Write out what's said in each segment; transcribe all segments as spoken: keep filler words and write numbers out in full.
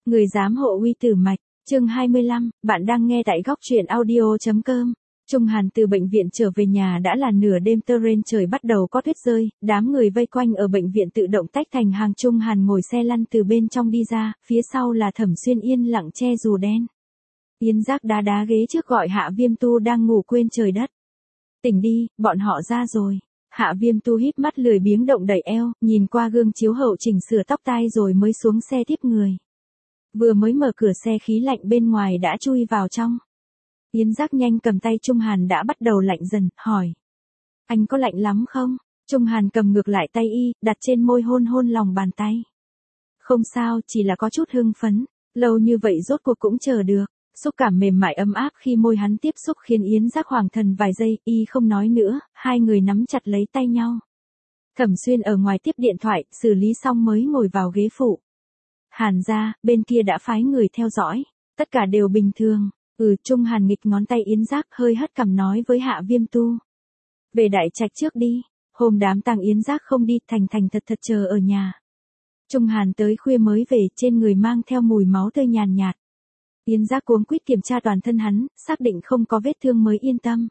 Người giám hộ uy tử mạch, chương hai mươi lăm, bạn đang nghe tại góc truyện audio.com. Trung Hàn từ bệnh viện trở về nhà đã là nửa đêm, tơ rên trời bắt đầu có tuyết rơi, đám người vây quanh ở bệnh viện tự động tách thành hàng. Trung Hàn ngồi xe lăn từ bên trong đi ra, phía sau là Thẩm Xuyên yên lặng che dù đen. Yến Giác đá đá ghế trước gọi Hạ Viêm Tu đang ngủ quên trời đất. Tỉnh đi, bọn họ ra rồi. Hạ Viêm Tu híp mắt lười biếng động đẩy eo, nhìn qua gương chiếu hậu chỉnh sửa tóc tai rồi mới xuống xe tiếp người. Vừa mới mở cửa xe khí lạnh bên ngoài đã chui vào trong. Yến Giác nhanh cầm tay Trung Hàn đã bắt đầu lạnh dần, hỏi. Anh có lạnh lắm không? Trung Hàn cầm ngược lại tay y, đặt trên môi hôn hôn lòng bàn tay. Không sao, chỉ là có chút hưng phấn, lâu như vậy rốt cuộc cũng chờ được. Xúc cảm mềm mại ấm áp khi môi hắn tiếp xúc khiến Yến Giác hoàng thần vài giây, y không nói nữa, hai người nắm chặt lấy tay nhau. Thẩm Xuyên ở ngoài tiếp điện thoại, xử lý xong mới ngồi vào ghế phụ. Hàn gia, bên kia đã phái người theo dõi, tất cả đều bình thường. Ừ, Trung Hàn nghịch ngón tay Yến Giác hơi hất cằm nói với Hạ Viêm Tu. Về đại trạch trước đi, hôm đám tang Yến Giác không đi, thành thành thật thật chờ ở nhà. Trung Hàn tới khuya mới về, trên người mang theo mùi máu tươi nhàn nhạt. Yến Giác cuống quýt kiểm tra toàn thân hắn, xác định không có vết thương mới yên tâm.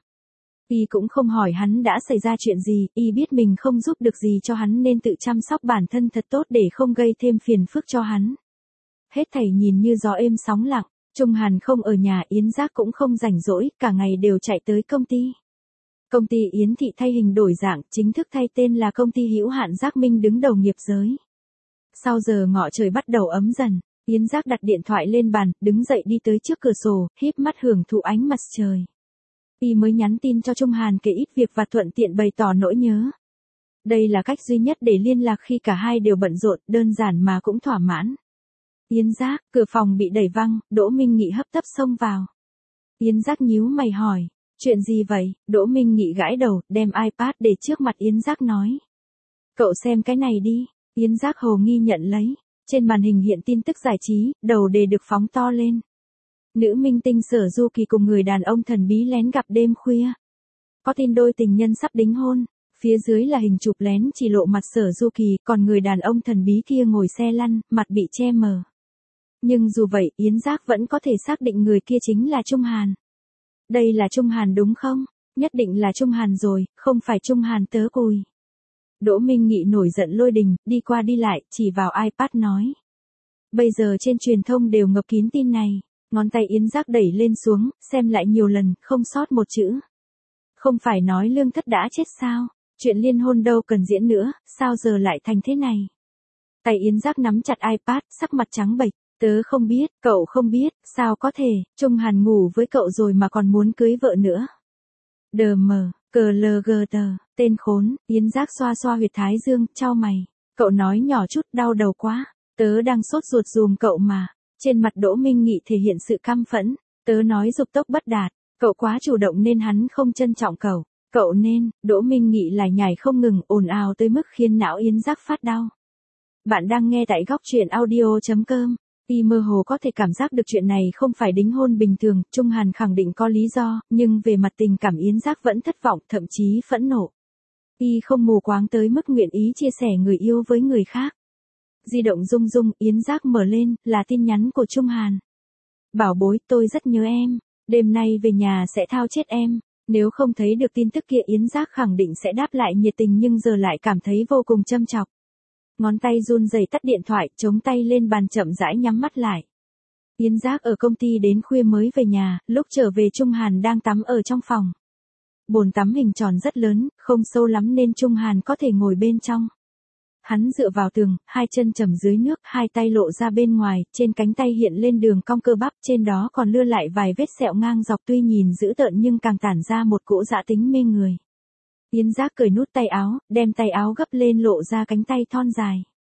Y cũng không hỏi hắn đã xảy ra chuyện gì, y biết mình không giúp được gì cho hắn nên tự chăm sóc bản thân thật tốt để không gây thêm phiền phức cho hắn. Hết thảy nhìn như gió êm sóng lặng, Trung Hàn không ở nhà, Yến Giác cũng không rảnh rỗi, cả ngày đều chạy tới công ty. Công ty Yến Thị thay hình đổi dạng, chính thức thay tên là công ty hữu hạn Giác Minh đứng đầu nghiệp giới. Sau giờ ngọ trời bắt đầu ấm dần. Yến Giác đặt điện thoại lên bàn, đứng dậy đi tới trước cửa sổ, híp mắt hưởng thụ ánh mặt trời. Y mới nhắn tin cho Trung Hàn kể ít việc và thuận tiện bày tỏ nỗi nhớ. Đây là cách duy nhất để liên lạc khi cả hai đều bận rộn, đơn giản mà cũng thỏa mãn. Yến Giác, cửa phòng bị đẩy văng, Đỗ Minh Nghị hấp tấp xông vào. Yến Giác nhíu mày hỏi, chuyện gì vậy? Đỗ Minh Nghị gãi đầu, đem iPad để trước mặt Yến Giác nói. Cậu xem cái này đi. Yến Giác hồ nghi nhận lấy. Trên màn hình hiện tin tức giải trí, đầu đề được phóng to lên. Nữ minh tinh Sở Du Kỳ cùng người đàn ông thần bí lén gặp đêm khuya. Có tin đôi tình nhân sắp đính hôn. Phía dưới là hình chụp lén chỉ lộ mặt Sở Du Kỳ, còn người đàn ông thần bí kia ngồi xe lăn, mặt bị che mờ. Nhưng dù vậy, Yến Giác vẫn có thể xác định người kia chính là Trung Hàn. Đây là Trung Hàn đúng không? Nhất định là Trung Hàn rồi, không phải Trung Hàn tớ cùi. Đỗ Minh Nghị nổi giận lôi đình, đi qua đi lại, chỉ vào iPad nói. Bây giờ trên truyền thông đều ngập kín tin này. Ngón tay Yến Giác đẩy lên xuống, xem lại nhiều lần, không sót một chữ. Không phải nói Lương Thất đã chết sao? Chuyện liên hôn đâu cần diễn nữa, sao giờ lại thành thế này? Tay Yến Giác nắm chặt iPad, sắc mặt trắng bệch. Tớ không biết, cậu không biết, sao có thể, Trung Hàn ngủ với cậu rồi mà còn muốn cưới vợ nữa. Đờ mờ, cờ lờ gờ tờ, tên khốn. Yến Giác xoa xoa huyệt thái dương, chau mày. Cậu nói nhỏ chút, đau đầu quá. Tớ đang sốt ruột dùm cậu mà. Trên mặt Đỗ Minh Nghị thể hiện sự căm phẫn. Tớ nói dục tốc bất đạt. Cậu quá chủ động nên hắn không trân trọng cậu. Cậu nên, Đỗ Minh Nghị lại nhảy không ngừng, ồn ào tới mức khiến não Yến Giác phát đau. Bạn đang nghe tại góc truyện audio.com. Y mơ hồ có thể cảm giác được chuyện này không phải đính hôn bình thường, Trung Hàn khẳng định có lý do, nhưng về mặt tình cảm Yến Giác vẫn thất vọng, thậm chí phẫn nộ. Y không mù quáng tới mức nguyện ý chia sẻ người yêu với người khác. Di động rung rung, Yến Giác mở lên, là tin nhắn của Trung Hàn. Bảo bối, tôi rất nhớ em, đêm nay về nhà sẽ thao chết em. Nếu không thấy được tin tức kia Yến Giác khẳng định sẽ đáp lại nhiệt tình nhưng giờ lại cảm thấy vô cùng châm chọc. Ngón tay run rẩy tắt điện thoại, chống tay lên bàn chậm rãi nhắm mắt lại. Yến Giác ở công ty đến khuya mới về nhà, lúc trở về Trung Hàn đang tắm ở trong phòng. Bồn tắm hình tròn rất lớn, không sâu lắm nên Trung Hàn có thể ngồi bên trong. Hắn dựa vào tường, hai chân chầm dưới nước, hai tay lộ ra bên ngoài, trên cánh tay hiện lên đường cong cơ bắp, trên đó còn lưa lại vài vết sẹo ngang dọc tuy nhìn dữ tợn nhưng càng tản ra một cỗ dã tính mê người. Yến Giác cởi nút tay áo, đem tay áo gấp lên lộ ra cánh tay thon dài.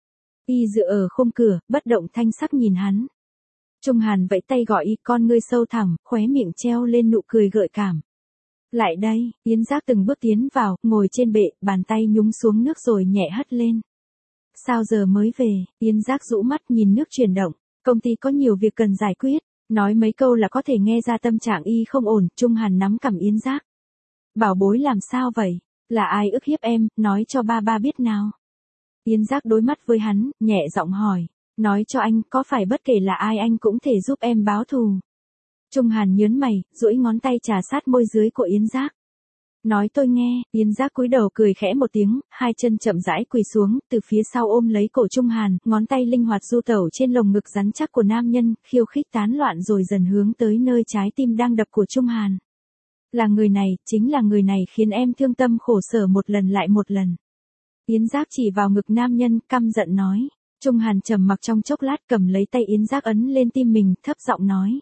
Y dựa ở khung cửa, bất động thanh sắc nhìn hắn. Trung Hàn vẫy tay gọi y, con ngươi sâu thẳm, khóe miệng treo lên nụ cười gợi cảm. Lại đây, Yến Giác từng bước tiến vào, ngồi trên bệ, bàn tay nhúng xuống nước rồi nhẹ hất lên. Sao giờ mới về? Yến Giác rũ mắt nhìn nước chuyển động, công ty có nhiều việc cần giải quyết, nói mấy câu là có thể nghe ra tâm trạng y không ổn. Trung Hàn nắm cằm Yến Giác. Bảo bối làm sao vậy? Là ai ức hiếp em, nói cho ba ba biết nào. Yến Giác đối mắt với hắn, nhẹ giọng hỏi. Nói cho anh, có phải bất kể là ai anh cũng thể giúp em báo thù. Trung Hàn nhớn mày, duỗi ngón tay trà sát môi dưới của Yến Giác. Nói tôi nghe. Yến Giác cúi đầu cười khẽ một tiếng, hai chân chậm rãi quỳ xuống, từ phía sau ôm lấy cổ Trung Hàn, ngón tay linh hoạt du tẩu trên lồng ngực rắn chắc của nam nhân, khiêu khích tán loạn rồi dần hướng tới nơi trái tim đang đập của Trung Hàn. Là người này, chính là người này khiến em thương tâm khổ sở một lần lại một lần. Yến Giác chỉ vào ngực nam nhân, căm giận nói. Trung Hàn trầm mặc trong chốc lát, cầm lấy tay Yến Giác ấn lên tim mình, thấp giọng nói.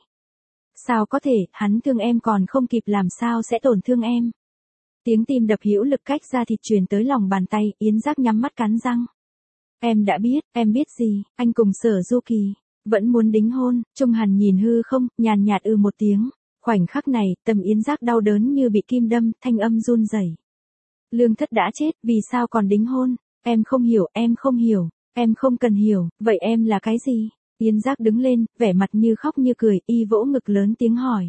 Sao có thể, hắn thương em còn không kịp làm sao sẽ tổn thương em. Tiếng tim đập hữu lực cách ra thịt truyền tới lòng bàn tay, Yến Giác nhắm mắt cắn răng. Em đã biết, em biết gì, anh cùng Sở Du Kỳ, vẫn muốn đính hôn. Trung Hàn nhìn hư không, nhàn nhạt ư một tiếng. Khoảnh khắc này, tâm Yến Giác đau đớn như bị kim đâm, thanh âm run rẩy. Lương Thất đã chết, vì sao còn đính hôn? Em không hiểu, em không hiểu, em không cần hiểu, vậy em là cái gì? Yến Giác đứng lên, vẻ mặt như khóc như cười, y vỗ ngực lớn tiếng hỏi.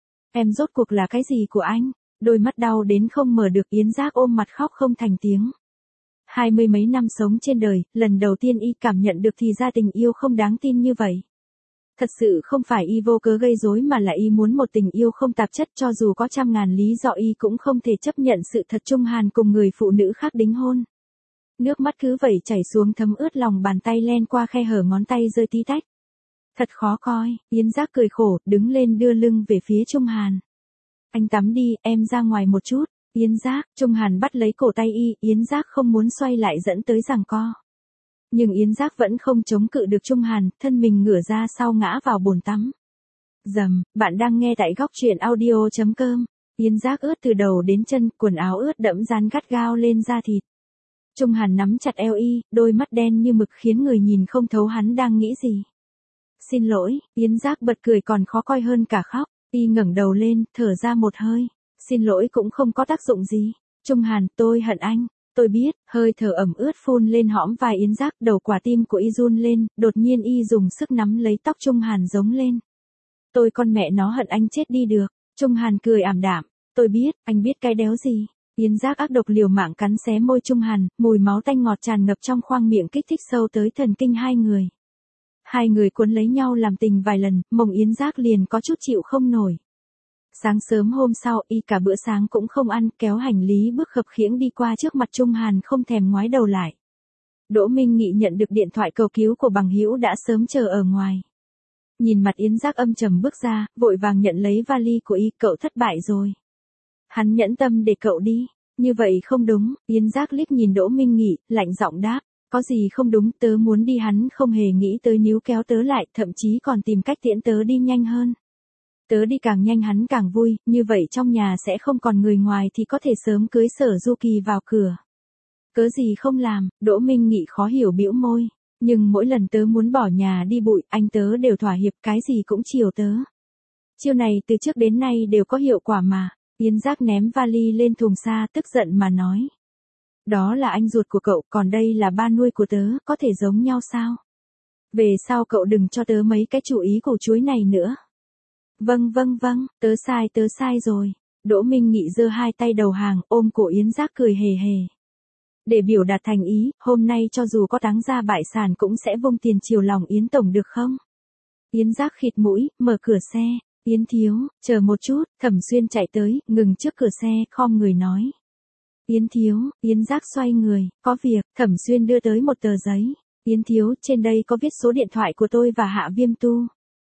Em rốt cuộc là cái gì của anh? Đôi mắt đau đến không mở được, Yến Giác ôm mặt khóc không thành tiếng. Hai mươi mấy năm sống trên đời, lần đầu tiên y cảm nhận được thì ra tình yêu không đáng tin như vậy. Thật sự không phải y vô cớ gây rối mà là y muốn một tình yêu không tạp chất, cho dù có trăm ngàn lý do y cũng không thể chấp nhận sự thật Trung Hàn cùng người phụ nữ khác đính hôn. Nước mắt cứ vậy chảy xuống thấm ướt lòng bàn tay, len qua khe hở ngón tay rơi tí tách. Thật khó coi. Yến Giác cười khổ, đứng lên đưa lưng về phía Trung Hàn. Anh tắm đi, em ra ngoài một chút. Yến Giác. Trung Hàn bắt lấy cổ tay y, Yến Giác không muốn xoay lại dẫn tới giằng co. Nhưng Yến Giác vẫn không chống cự được Trung Hàn, thân mình ngửa ra sau ngã vào bồn tắm. Dầm, bạn đang nghe tại góc truyện audio chấm com. Yến Giác ướt từ đầu đến chân, quần áo ướt đẫm dán gắt gao lên da thịt. Trung Hàn nắm chặt eo y, đôi mắt đen như mực khiến người nhìn không thấu hắn đang nghĩ gì. Xin lỗi. Yến Giác bật cười còn khó coi hơn cả khóc. Y ngẩng đầu lên, thở ra một hơi. Xin lỗi cũng không có tác dụng gì. Trung Hàn, tôi hận anh. Tôi biết. Hơi thở ẩm ướt phun lên hõm vai Yến Giác, đầu quả tim của y run lên, đột nhiên y dùng sức nắm lấy tóc Trung Hàn giống lên. Tôi con mẹ nó hận anh chết đi được. Trung Hàn cười ảm đạm. Tôi biết, anh biết cái đéo gì. Yến Giác ác độc liều mạng cắn xé môi Trung Hàn, mùi máu tanh ngọt tràn ngập trong khoang miệng kích thích sâu tới thần kinh hai người. Hai người cuốn lấy nhau làm tình vài lần, mông Yến Giác liền có chút chịu không nổi. Sáng sớm hôm sau, y cả bữa sáng cũng không ăn, kéo hành lý bước khập khiễng đi qua trước mặt Trung Hàn không thèm ngoái đầu lại. Đỗ Minh Nghị nhận được điện thoại cầu cứu của bằng hữu đã sớm chờ ở ngoài. Nhìn mặt Yến Giác âm trầm bước ra, vội vàng nhận lấy vali của y, cậu thất bại rồi. Hắn nhẫn tâm để cậu đi, như vậy không đúng. Yến Giác liếc nhìn Đỗ Minh Nghị, lạnh giọng đáp. Có gì không đúng, tớ muốn đi. Hắn không hề nghĩ tới níu kéo tớ lại, thậm chí còn tìm cách tiễn tớ đi nhanh hơn. Tớ đi càng nhanh hắn càng vui, như vậy trong nhà sẽ không còn người ngoài thì có thể sớm cưới Sở Du Kỳ vào cửa. Cớ gì không làm? Đỗ Minh Nghị khó hiểu bĩu môi. Nhưng mỗi lần tớ muốn bỏ nhà đi bụi, anh tớ đều thỏa hiệp, cái gì cũng chiều tớ. Chiêu này từ trước đến nay đều có hiệu quả mà. Yến Giác ném vali lên thùng xa, tức giận mà nói. Đó là anh ruột của cậu, còn đây là ba nuôi của tớ, có thể giống nhau sao? Về sau cậu đừng cho tớ mấy cái chủ ý củ chuối này nữa. Vâng vâng vâng, tớ sai tớ sai rồi. Đỗ Minh Nghị giơ hai tay đầu hàng, ôm cổ Yến Giác cười hề hề. Để biểu đạt thành ý, hôm nay cho dù có táng ra bại sản cũng sẽ vung tiền chiều lòng Yến Tổng được không? Yến Giác khịt mũi, mở cửa xe. Yến thiếu, chờ một chút. Thẩm Xuyên chạy tới, ngừng trước cửa xe, khom người nói. Yến thiếu. Yến Giác xoay người, có việc. Thẩm Xuyên đưa tới một tờ giấy. Yến thiếu, trên đây có viết số điện thoại của tôi và Hạ Viêm Tu.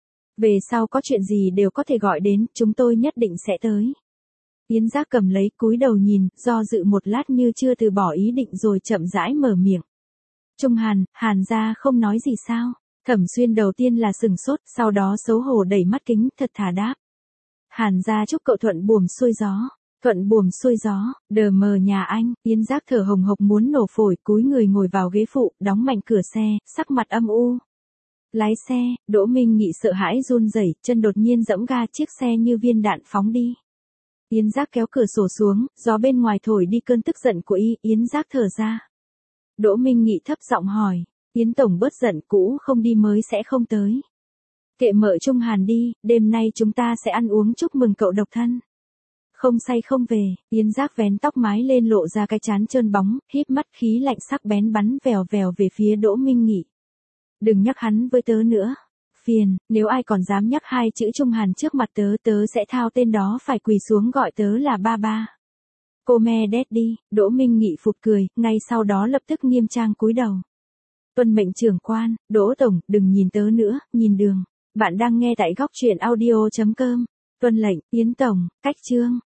Về sau có chuyện gì đều có thể gọi đến, chúng tôi nhất định sẽ tới. Yến Giác cầm lấy, cúi đầu nhìn, do dự một lát như chưa từ bỏ ý định rồi chậm rãi mở miệng. Trung Hàn, Hàn gia không nói gì sao? Thẩm Xuyên đầu tiên là sừng sốt, sau đó xấu hổ đẩy mắt kính, thật thà đáp. Hàn gia chúc cậu thuận buồm xuôi gió. Thuận buồm xuôi gió, đờ mờ nhà anh. Yến Giác thở hồng hộc muốn nổ phổi, cúi người ngồi vào ghế phụ, đóng mạnh cửa xe, sắc mặt âm u. Lái xe. Đỗ Minh Nghị sợ hãi run rẩy, chân đột nhiên giẫm ga, chiếc xe như viên đạn phóng đi. Yến Giác kéo cửa sổ xuống, gió bên ngoài thổi đi cơn tức giận của y. Yến Giác thở ra. Đỗ Minh Nghị thấp giọng hỏi. Yến Tổng bớt giận, cũ không đi mới sẽ không tới. Kệ mợ Trung Hàn đi, đêm nay chúng ta sẽ ăn uống chúc mừng cậu độc thân. Không say không về. Yến Giác vén tóc mái lên lộ ra cái trán trơn bóng, híp mắt, khí lạnh sắc bén bắn vèo vèo về phía Đỗ Minh Nghị. Đừng nhắc hắn với tớ nữa. Phiền, nếu ai còn dám nhắc hai chữ Trung Hàn trước mặt tớ tớ sẽ thao tên đó phải quỳ xuống gọi tớ là ba ba. Cô me daddy, Đỗ Minh Nghị phụt cười, ngay sau đó lập tức nghiêm trang cúi đầu. Tuân mệnh trưởng quan, Đỗ Tổng, đừng nhìn tớ nữa, nhìn đường. Bạn đang nghe tại góc truyện audio chấm com. Tuân lệnh, Yến Tổng, cách chương.